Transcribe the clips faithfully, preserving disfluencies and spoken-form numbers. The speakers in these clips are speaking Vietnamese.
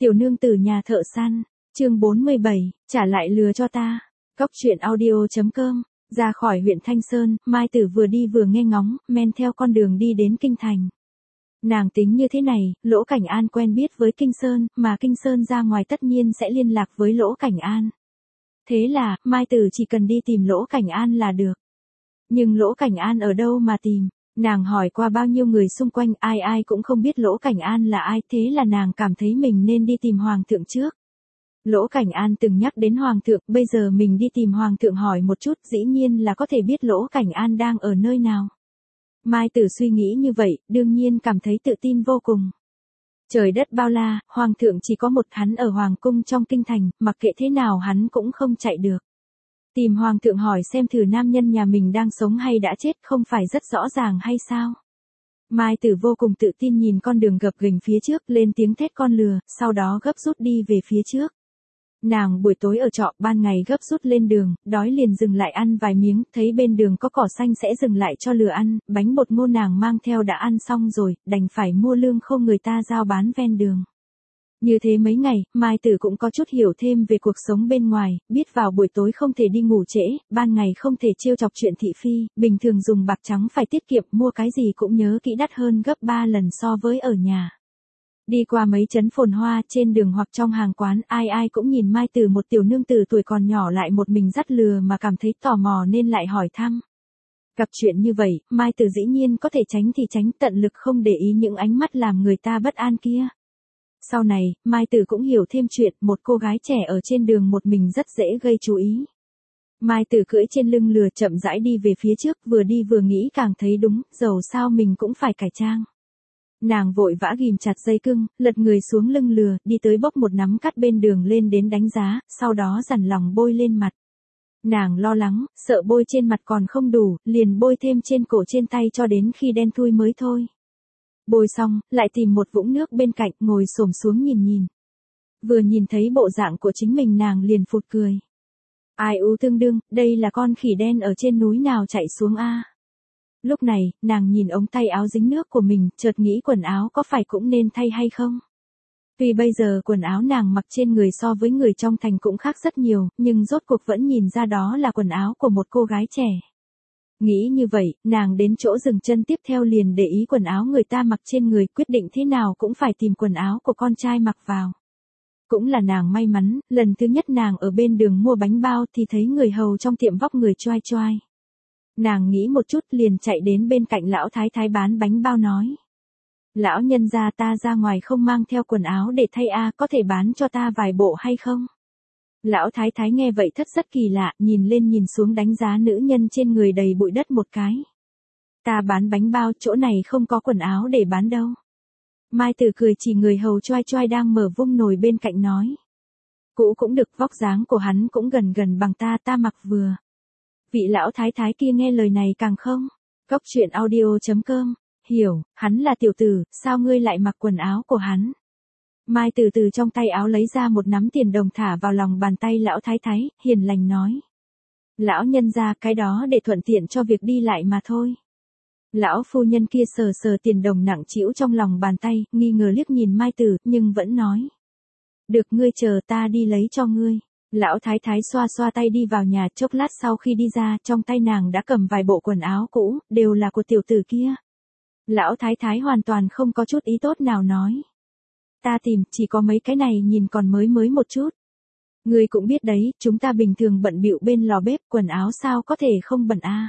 Tiểu nương tử nhà thợ săn, chương bốn mươi bảy, trả lại lừa cho ta. Cóc truyện audio.com, ra khỏi huyện Thanh Sơn, Mai Tử vừa đi vừa nghe ngóng, men theo con đường đi đến Kinh Thành. Nàng tính như thế này, Lỗ Cảnh An quen biết với Kinh Sơn, mà Kinh Sơn ra ngoài tất nhiên sẽ liên lạc với Lỗ Cảnh An. Thế là, Mai Tử chỉ cần đi tìm Lỗ Cảnh An là được. Nhưng Lỗ Cảnh An ở đâu mà tìm? Nàng hỏi qua bao nhiêu người xung quanh, ai ai cũng không biết Lỗ Cảnh An là ai, thế là nàng cảm thấy mình nên đi tìm Hoàng thượng trước. Lỗ Cảnh An từng nhắc đến Hoàng thượng, bây giờ mình đi tìm Hoàng thượng hỏi một chút, dĩ nhiên là có thể biết Lỗ Cảnh An đang ở nơi nào. Mai Tử suy nghĩ như vậy, đương nhiên cảm thấy tự tin vô cùng. Trời đất bao la, Hoàng thượng chỉ có một hắn ở Hoàng cung trong kinh thành, mặc kệ thế nào hắn cũng không chạy được. Tìm Hoàng thượng hỏi xem thử nam nhân nhà mình đang sống hay đã chết, không phải rất rõ ràng hay sao? Mai Tử vô cùng tự tin nhìn con đường gập ghềnh phía trước, lên tiếng thét con lừa, sau đó gấp rút đi về phía trước. Nàng buổi tối ở trọ, ban ngày gấp rút lên đường, đói liền dừng lại ăn vài miếng, thấy bên đường có cỏ xanh sẽ dừng lại cho lừa ăn, bánh bột ngô nàng mang theo đã ăn xong rồi, đành phải mua lương khô người ta giao bán ven đường. Như thế mấy ngày, Mai Tử cũng có chút hiểu thêm về cuộc sống bên ngoài, biết vào buổi tối không thể đi ngủ trễ, ban ngày không thể trêu chọc chuyện thị phi, bình thường dùng bạc trắng phải tiết kiệm, mua cái gì cũng nhớ kỹ đắt hơn gấp ba lần so với ở nhà. Đi qua mấy trấn phồn hoa, trên đường hoặc trong hàng quán, ai ai cũng nhìn Mai Tử một tiểu nương tử tuổi còn nhỏ lại một mình dắt lừa mà cảm thấy tò mò nên lại hỏi thăm. Gặp chuyện như vậy, Mai Tử dĩ nhiên có thể tránh thì tránh, tận lực không để ý những ánh mắt làm người ta bất an kia. Sau này, Mai Tử cũng hiểu thêm chuyện, một cô gái trẻ ở trên đường một mình rất dễ gây chú ý. Mai Tử cưỡi trên lưng lừa chậm rãi đi về phía trước, vừa đi vừa nghĩ càng thấy đúng, dầu sao mình cũng phải cải trang. Nàng vội vã ghìm chặt dây cưng, lật người xuống lưng lừa, đi tới bốc một nắm cắt bên đường lên đến đánh giá, sau đó dằn lòng bôi lên mặt. Nàng lo lắng, sợ bôi trên mặt còn không đủ, liền bôi thêm trên cổ trên tay cho đến khi đen thui mới thôi. Bôi xong, lại tìm một vũng nước bên cạnh, ngồi xổm xuống nhìn nhìn. Vừa nhìn thấy bộ dạng của chính mình nàng liền phụt cười. Ai u tương đương, đây là con khỉ đen ở trên núi nào chạy xuống a? Lúc này, nàng nhìn ống tay áo dính nước của mình, chợt nghĩ quần áo có phải cũng nên thay hay không? Vì bây giờ quần áo nàng mặc trên người so với người trong thành cũng khác rất nhiều, nhưng rốt cuộc vẫn nhìn ra đó là quần áo của một cô gái trẻ. Nghĩ như vậy, nàng đến chỗ dừng chân tiếp theo liền để ý quần áo người ta mặc trên người, quyết định thế nào cũng phải tìm quần áo của con trai mặc vào. Cũng là nàng may mắn, lần thứ nhất nàng ở bên đường mua bánh bao thì thấy người hầu trong tiệm vóc người choai choai. Nàng nghĩ một chút liền chạy đến bên cạnh lão thái thái bán bánh bao nói. Lão nhân gia ta ra ngoài không mang theo quần áo để thay a, có thể bán cho ta vài bộ hay không? Lão thái thái nghe vậy thất rất kỳ lạ, nhìn lên nhìn xuống đánh giá nữ nhân trên người đầy bụi đất một cái. Ta bán bánh bao, chỗ này không có quần áo để bán đâu. Mai Tử cười chỉ người hầu choai choai đang mở vung nồi bên cạnh nói. Cũ cũng được, vóc dáng của hắn cũng gần gần bằng ta, ta mặc vừa. Vị lão thái thái kia nghe lời này càng không. Cóc truyện audio.com, hiểu, hắn là tiểu tử, sao ngươi lại mặc quần áo của hắn? Mai Tử từ trong tay áo lấy ra một nắm tiền đồng thả vào lòng bàn tay lão thái thái, hiền lành nói. Lão nhân gia, cái đó để thuận tiện cho việc đi lại mà thôi. Lão phu nhân kia sờ sờ tiền đồng nặng trĩu trong lòng bàn tay, nghi ngờ liếc nhìn Mai Tử, nhưng vẫn nói. Được, ngươi chờ ta đi lấy cho ngươi. Lão thái thái xoa xoa tay đi vào nhà, chốc lát sau khi đi ra, trong tay nàng đã cầm vài bộ quần áo cũ, đều là của tiểu tử kia. Lão thái thái hoàn toàn không có chút ý tốt nào nói. Ta tìm, chỉ có mấy cái này nhìn còn mới mới một chút. Ngươi cũng biết đấy, chúng ta bình thường bận bịu bên lò bếp, quần áo sao có thể không bẩn a?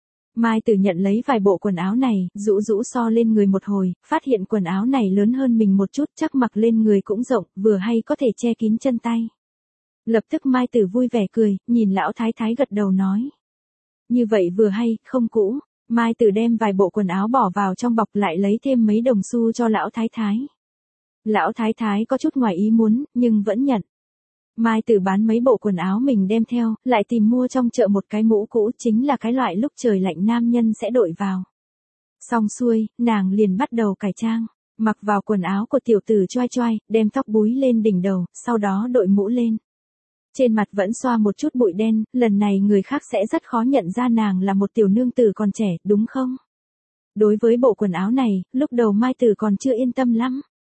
Mai Tử nhận lấy vài bộ quần áo này, rũ rũ so lên người một hồi, phát hiện quần áo này lớn hơn mình một chút, chắc mặc lên người cũng rộng, vừa hay có thể che kín chân tay. Lập tức Mai Tử vui vẻ cười, nhìn lão thái thái gật đầu nói. Như vậy vừa hay, không cũ. Mai Tử đem vài bộ quần áo bỏ vào trong bọc, lại lấy thêm mấy đồng xu cho lão thái thái. Lão thái thái có chút ngoài ý muốn, nhưng vẫn nhận. Mai Tử bán mấy bộ quần áo mình đem theo, lại tìm mua trong chợ một cái mũ cũ, chính là cái loại lúc trời lạnh nam nhân sẽ đội vào. Xong xuôi, nàng liền bắt đầu cải trang, mặc vào quần áo của tiểu tử choai choai, đem tóc búi lên đỉnh đầu, sau đó đội mũ lên. Trên mặt vẫn xoa một chút bụi đen, lần này người khác sẽ rất khó nhận ra nàng là một tiểu nương tử còn trẻ, đúng không? Đối với bộ quần áo này, lúc đầu Mai Tử còn chưa yên tâm lắm.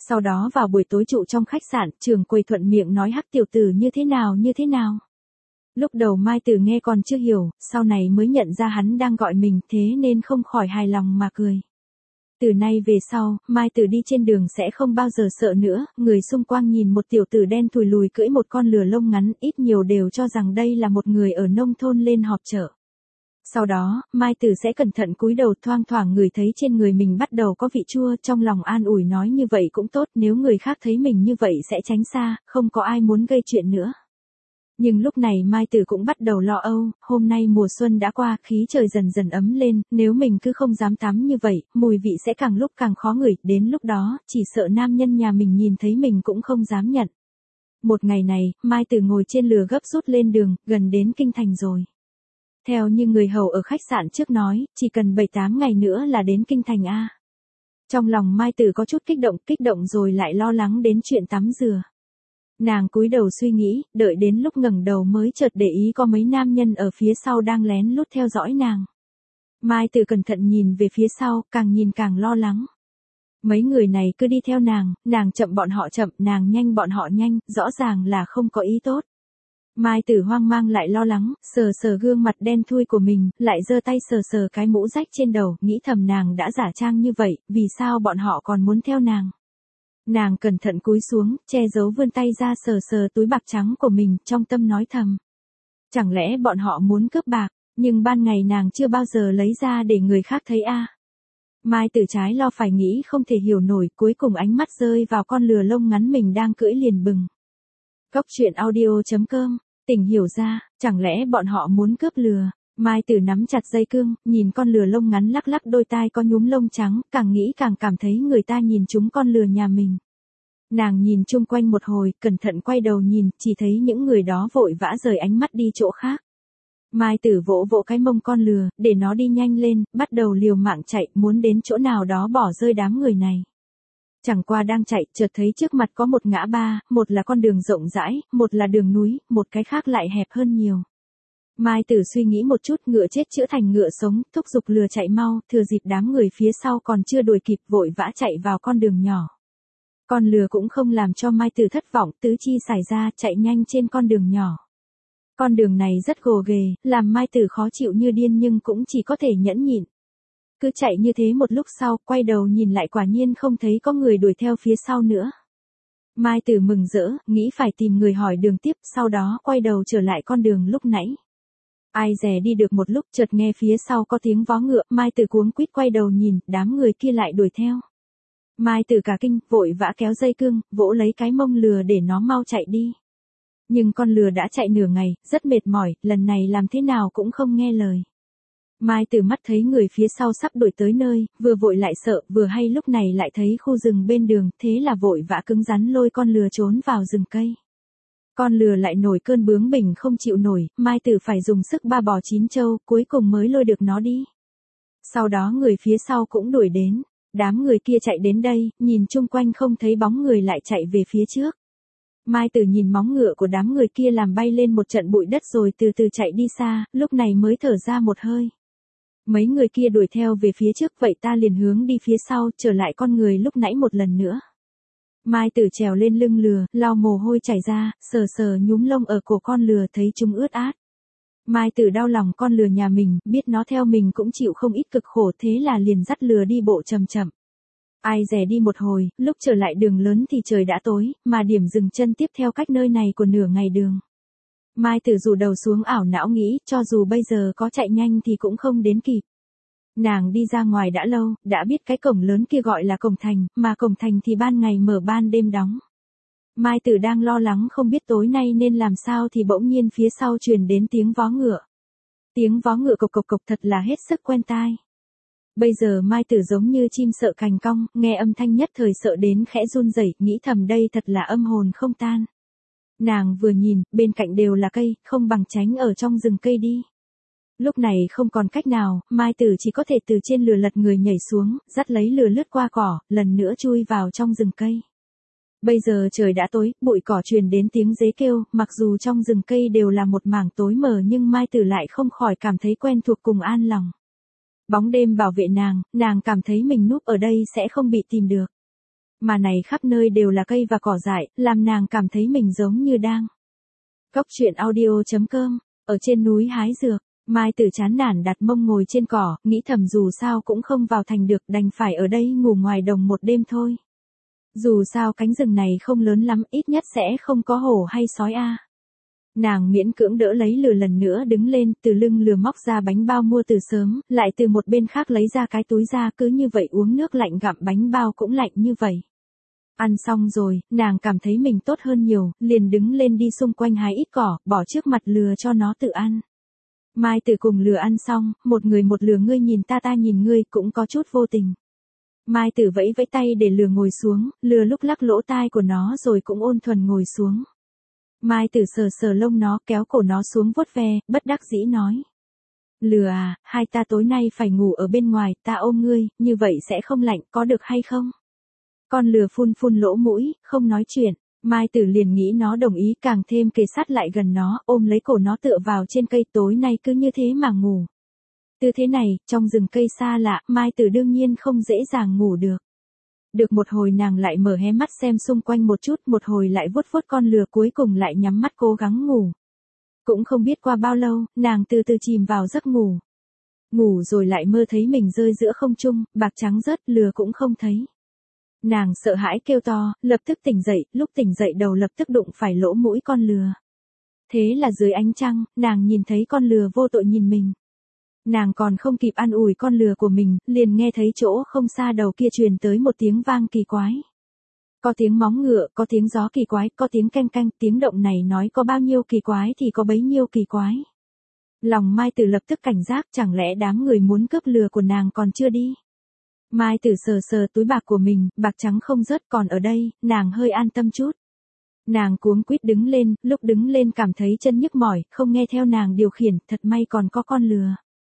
Sau đó vào buổi tối trụ trong khách sạn, trưởng quầy thuận miệng nói Hắc tiểu tử như thế nào như thế nào. Lúc đầu Mai Tử nghe còn chưa hiểu, sau này mới nhận ra hắn đang gọi mình, thế nên không khỏi hài lòng mà cười. Từ nay về sau, Mai Tử đi trên đường sẽ không bao giờ sợ nữa, người xung quanh nhìn một tiểu tử đen thùi lùi cưỡi một con lừa lông ngắn, ít nhiều đều cho rằng đây là một người ở nông thôn lên họp chợ. Sau đó, Mai Tử sẽ cẩn thận cúi đầu, thoang thoảng người thấy trên người mình bắt đầu có vị chua, trong lòng an ủi nói như vậy cũng tốt, nếu người khác thấy mình như vậy sẽ tránh xa, không có ai muốn gây chuyện nữa. Nhưng lúc này Mai Tử cũng bắt đầu lo âu, hôm nay mùa xuân đã qua, khí trời dần dần ấm lên, nếu mình cứ không dám tắm như vậy, mùi vị sẽ càng lúc càng khó ngửi, đến lúc đó, chỉ sợ nam nhân nhà mình nhìn thấy mình cũng không dám nhận. Một ngày này, Mai Tử ngồi trên lừa gấp rút lên đường, gần đến kinh thành rồi. Theo như người hầu ở khách sạn trước nói, chỉ cần bảy tám ngày nữa là đến kinh thành A. Trong lòng Mai Tử có chút kích động, kích động rồi lại lo lắng đến chuyện tắm rửa. Nàng cúi đầu suy nghĩ, đợi đến lúc ngẩng đầu mới chợt để ý có mấy nam nhân ở phía sau đang lén lút theo dõi nàng. Mai Tử cẩn thận nhìn về phía sau, càng nhìn càng lo lắng. Mấy người này cứ đi theo nàng, nàng chậm bọn họ chậm, nàng nhanh bọn họ nhanh, rõ ràng là không có ý tốt. Mai Tử hoang mang lại lo lắng, sờ sờ gương mặt đen thui của mình, lại giơ tay sờ sờ cái mũ rách trên đầu, nghĩ thầm nàng đã giả trang như vậy, vì sao bọn họ còn muốn theo nàng. Nàng cẩn thận cúi xuống, che giấu vươn tay ra sờ sờ túi bạc trắng của mình, trong tâm nói thầm. Chẳng lẽ bọn họ muốn cướp bạc, nhưng ban ngày nàng chưa bao giờ lấy ra để người khác thấy a. À. Mai Tử trái lo phải nghĩ không thể hiểu nổi, cuối cùng ánh mắt rơi vào con lừa lông ngắn mình đang cưỡi liền bừng. Cốc truyện audio chấm com, tỉnh hiểu ra, chẳng lẽ bọn họ muốn cướp lừa. Mai Tử nắm chặt dây cương, nhìn con lừa lông ngắn lắc lắc đôi tai có nhúm lông trắng, càng nghĩ càng cảm thấy người ta nhìn trúng con lừa nhà mình. Nàng nhìn chung quanh một hồi, cẩn thận quay đầu nhìn, chỉ thấy những người đó vội vã rời ánh mắt đi chỗ khác. Mai Tử vỗ vỗ cái mông con lừa, để nó đi nhanh lên, bắt đầu liều mạng chạy, muốn đến chỗ nào đó bỏ rơi đám người này. Chẳng qua đang chạy, chợt thấy trước mặt có một ngã ba, một là con đường rộng rãi, một là đường núi, một cái khác lại hẹp hơn nhiều. Mai Tử suy nghĩ một chút, ngựa chết chữa thành ngựa sống, thúc giục lừa chạy mau, thừa dịp đám người phía sau còn chưa đuổi kịp vội vã chạy vào con đường nhỏ. Con lừa cũng không làm cho Mai Tử thất vọng, tứ chi xài ra, chạy nhanh trên con đường nhỏ. Con đường này rất gồ ghề, làm Mai Tử khó chịu như điên nhưng cũng chỉ có thể nhẫn nhịn. Cứ chạy như thế một lúc sau, quay đầu nhìn lại quả nhiên không thấy có người đuổi theo phía sau nữa. Mai Tử mừng rỡ, nghĩ phải tìm người hỏi đường tiếp, sau đó quay đầu trở lại con đường lúc nãy. Ai dè đi được một lúc chợt nghe phía sau có tiếng vó ngựa, Mai Tử cuống quýt quay đầu nhìn, đám người kia lại đuổi theo. Mai Tử cả kinh, vội vã kéo dây cương, vỗ lấy cái mông lừa để nó mau chạy đi. Nhưng con lừa đã chạy nửa ngày, rất mệt mỏi, lần này làm thế nào cũng không nghe lời. Mai Tử mắt thấy người phía sau sắp đuổi tới nơi, vừa vội lại sợ, vừa hay lúc này lại thấy khu rừng bên đường, thế là vội vã cứng rắn lôi con lừa trốn vào rừng cây. Con lừa lại nổi cơn bướng bỉnh không chịu nổi, Mai Tử phải dùng sức ba bò chín châu, cuối cùng mới lôi được nó đi. Sau đó người phía sau cũng đuổi đến, đám người kia chạy đến đây, nhìn chung quanh không thấy bóng người lại chạy về phía trước. Mai Tử nhìn móng ngựa của đám người kia làm bay lên một trận bụi đất rồi từ từ chạy đi xa, lúc này mới thở ra một hơi. Mấy người kia đuổi theo về phía trước, vậy ta liền hướng đi phía sau, trở lại con người lúc nãy một lần nữa. Mai Tử trèo lên lưng lừa, lau mồ hôi chảy ra, sờ sờ nhúm lông ở cổ con lừa thấy chúng ướt át. Mai Tử đau lòng con lừa nhà mình, biết nó theo mình cũng chịu không ít cực khổ, thế là liền dắt lừa đi bộ chậm chậm. Ai dè đi một hồi, lúc trở lại đường lớn thì trời đã tối, mà điểm dừng chân tiếp theo cách nơi này của nửa ngày đường. Mai Tử rủ đầu xuống ảo não nghĩ, cho dù bây giờ có chạy nhanh thì cũng không đến kịp. Nàng đi ra ngoài đã lâu, đã biết cái cổng lớn kia gọi là cổng thành, mà cổng thành thì ban ngày mở ban đêm đóng. Mai Tử đang lo lắng không biết tối nay nên làm sao thì bỗng nhiên phía sau truyền đến tiếng vó ngựa. Tiếng vó ngựa cộc cộc cộc thật là hết sức quen tai. Bây giờ Mai Tử giống như chim sợ cành cong, nghe âm thanh nhất thời sợ đến khẽ run rẩy, nghĩ thầm đây thật là âm hồn không tan. Nàng vừa nhìn, bên cạnh đều là cây, không bằng tránh ở trong rừng cây đi. Lúc này không còn cách nào, Mai Tử chỉ có thể từ trên lừa lật người nhảy xuống, dắt lấy lừa lướt qua cỏ, lần nữa chui vào trong rừng cây. Bây giờ trời đã tối, bụi cỏ truyền đến tiếng dế kêu, mặc dù trong rừng cây đều là một mảng tối mờ nhưng Mai Tử lại không khỏi cảm thấy quen thuộc cùng an lòng. Bóng đêm bảo vệ nàng, nàng cảm thấy mình núp ở đây sẽ không bị tìm được. Mà này khắp nơi đều là cây và cỏ dại, làm nàng cảm thấy mình giống như đang. Cốc truyện audio.com, ở trên núi hái dược, Mai Tử chán nản đặt mông ngồi trên cỏ, nghĩ thầm dù sao cũng không vào thành được, đành phải ở đây ngủ ngoài đồng một đêm thôi. Dù sao cánh rừng này không lớn lắm, ít nhất sẽ không có hổ hay sói a. Nàng miễn cưỡng đỡ lấy lừa lần nữa đứng lên, từ lưng lừa móc ra bánh bao mua từ sớm, lại từ một bên khác lấy ra cái túi ra, cứ như vậy uống nước lạnh gặm bánh bao cũng lạnh như vậy. Ăn xong rồi, nàng cảm thấy mình tốt hơn nhiều, liền đứng lên đi xung quanh hái ít cỏ, bỏ trước mặt lừa cho nó tự ăn. Mai Tử cùng lừa ăn xong, một người một lừa, ngươi nhìn ta ta nhìn ngươi, cũng có chút vô tình. Mai Tử vẫy vẫy tay để lừa ngồi xuống, lừa lúc lắc lỗ tai của nó rồi cũng ôn thuần ngồi xuống. Mai Tử sờ sờ lông nó, kéo cổ nó xuống vuốt ve, bất đắc dĩ nói. Lừa à, hai ta tối nay phải ngủ ở bên ngoài, ta ôm ngươi, như vậy sẽ không lạnh, có được hay không? Con lừa phun phun lỗ mũi, không nói chuyện. Mai Tử liền nghĩ nó đồng ý, càng thêm kề sát lại gần nó, ôm lấy cổ nó tựa vào trên cây, tối nay cứ như thế mà ngủ. Tư thế này, trong rừng cây xa lạ, Mai Tử đương nhiên không dễ dàng ngủ được. Được một hồi nàng lại mở hé mắt xem xung quanh một chút, một hồi lại vuốt vuốt con lừa, cuối cùng lại nhắm mắt cố gắng ngủ. Cũng không biết qua bao lâu, nàng từ từ chìm vào giấc ngủ. Ngủ rồi lại mơ thấy mình rơi giữa không trung, bạc trắng rớt, lừa cũng không thấy. Nàng sợ hãi kêu to, lập tức tỉnh dậy, lúc tỉnh dậy đầu lập tức đụng phải lỗ mũi con lừa. Thế là dưới ánh trăng, nàng nhìn thấy con lừa vô tội nhìn mình. Nàng còn không kịp an ủi con lừa của mình, liền nghe thấy chỗ không xa đầu kia truyền tới một tiếng vang kỳ quái. Có tiếng móng ngựa, có tiếng gió kỳ quái, có tiếng canh canh, tiếng động này nói có bao nhiêu kỳ quái thì có bấy nhiêu kỳ quái. Lòng Mai Tử lập tức cảnh giác, chẳng lẽ đám người muốn cướp lừa của nàng còn chưa đi. Mai Tử sờ sờ túi bạc của mình, bạc trắng không rớt, còn ở đây, nàng hơi an tâm chút. Nàng cuống quýt đứng lên, lúc đứng lên cảm thấy chân nhức mỏi, không nghe theo nàng điều khiển, thật may còn có con lừa.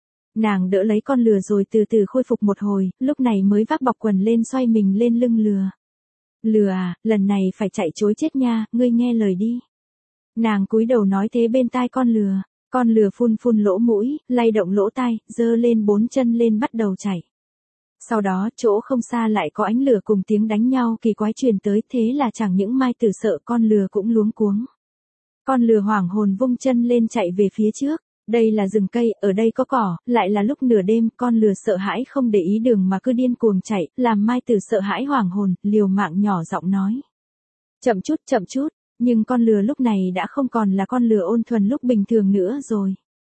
Nàng đỡ lấy con lừa rồi từ từ khôi phục một hồi, lúc này mới vác bọc quần lên xoay mình lên lưng lừa. Lừa à, lần này phải chạy trối chết nha, ngươi nghe lời đi. Nàng cúi đầu nói thế bên tai con lừa, con lừa phun phun lỗ mũi, lay động lỗ tai, giơ lên bốn chân lên bắt đầu chạy. Sau đó, chỗ không xa lại có ánh lửa cùng tiếng đánh nhau kỳ quái truyền tới, thế là chẳng những Mai Tử sợ, con lừa cũng luống cuống. Con lừa hoảng hồn vung chân lên chạy về phía trước. Đây là rừng cây, ở đây có cỏ, lại là lúc nửa đêm, con lừa sợ hãi không để ý đường mà cứ điên cuồng chạy, làm Mai Tử sợ hãi hoảng hồn, liều mạng nhỏ giọng nói. Chậm chút, chậm chút, nhưng con lừa lúc này đã không còn là con lừa ôn thuần lúc bình thường nữa rồi.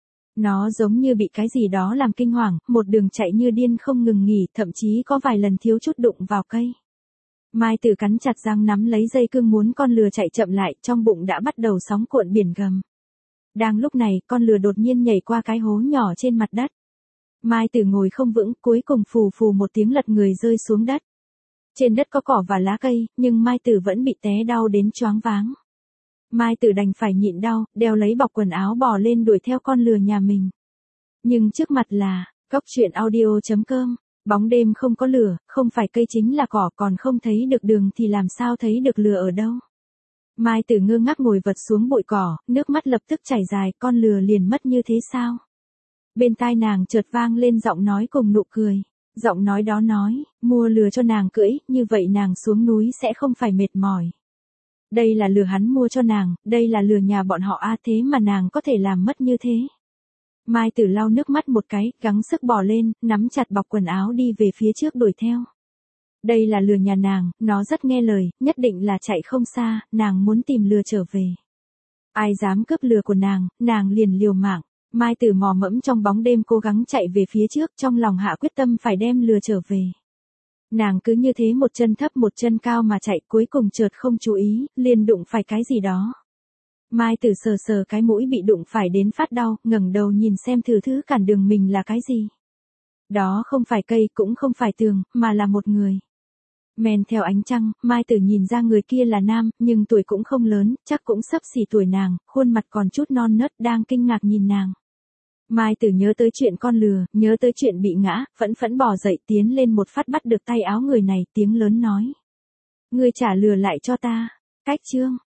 Nó giống như bị cái gì đó làm kinh hoàng, một đường chạy như điên không ngừng nghỉ, thậm chí có vài lần thiếu chút đụng vào cây. Mai Tử cắn chặt răng nắm lấy dây cương muốn con lừa chạy chậm lại, trong bụng đã bắt đầu sóng cuộn biển gầm. Đang lúc này, con lừa đột nhiên nhảy qua cái hố nhỏ trên mặt đất. Mai Tử ngồi không vững, cuối cùng phù phù một tiếng lật người rơi xuống đất. Trên đất có cỏ và lá cây, nhưng Mai Tử vẫn bị té đau đến choáng váng. Mai Tử đành phải nhịn đau, đeo lấy bọc quần áo bò lên đuổi theo con lừa nhà mình. Nhưng trước mặt là, cốc truyện audio.com, bóng đêm không có lửa, không phải cây chính là cỏ, còn không thấy được đường thì làm sao thấy được lừa ở đâu. Mai Tử ngơ ngác ngồi vật xuống bụi cỏ, nước mắt lập tức chảy dài, con lừa liền mất như thế sao? Bên tai nàng chợt vang lên giọng nói cùng nụ cười. Giọng nói đó nói, mua lừa cho nàng cưỡi, như vậy nàng xuống núi sẽ không phải mệt mỏi. Đây là lừa hắn mua cho nàng, đây là lừa nhà bọn họ a, thế mà nàng có thể làm mất như thế. Mai Tử lau nước mắt một cái, gắng sức bò lên, nắm chặt bọc quần áo đi về phía trước đuổi theo. Đây là lừa nhà nàng, nó rất nghe lời, nhất định là chạy không xa, nàng muốn tìm lừa trở về. Ai dám cướp lừa của nàng, nàng liền liều mạng. Mai Tử mò mẫm trong bóng đêm cố gắng chạy về phía trước, trong lòng hạ quyết tâm phải đem lừa trở về. Nàng cứ như thế một chân thấp một chân cao mà chạy, cuối cùng chợt không chú ý, liền đụng phải cái gì đó. Mai Tử sờ sờ cái mũi bị đụng phải đến phát đau, ngẩng đầu nhìn xem thử thứ cản đường mình là cái gì. Đó không phải cây, cũng không phải tường, mà là một người. Men theo ánh trăng, Mai Tử nhìn ra người kia là nam, nhưng tuổi cũng không lớn, chắc cũng xấp xỉ tuổi nàng, khuôn mặt còn chút non nớt, đang kinh ngạc nhìn nàng. Mai Tử nhớ tới chuyện con lừa, nhớ tới chuyện bị ngã, phẫn phẫn bò dậy tiến lên một phát bắt được tay áo người này, tiếng lớn nói. Ngươi trả lừa lại cho ta. Cách chương.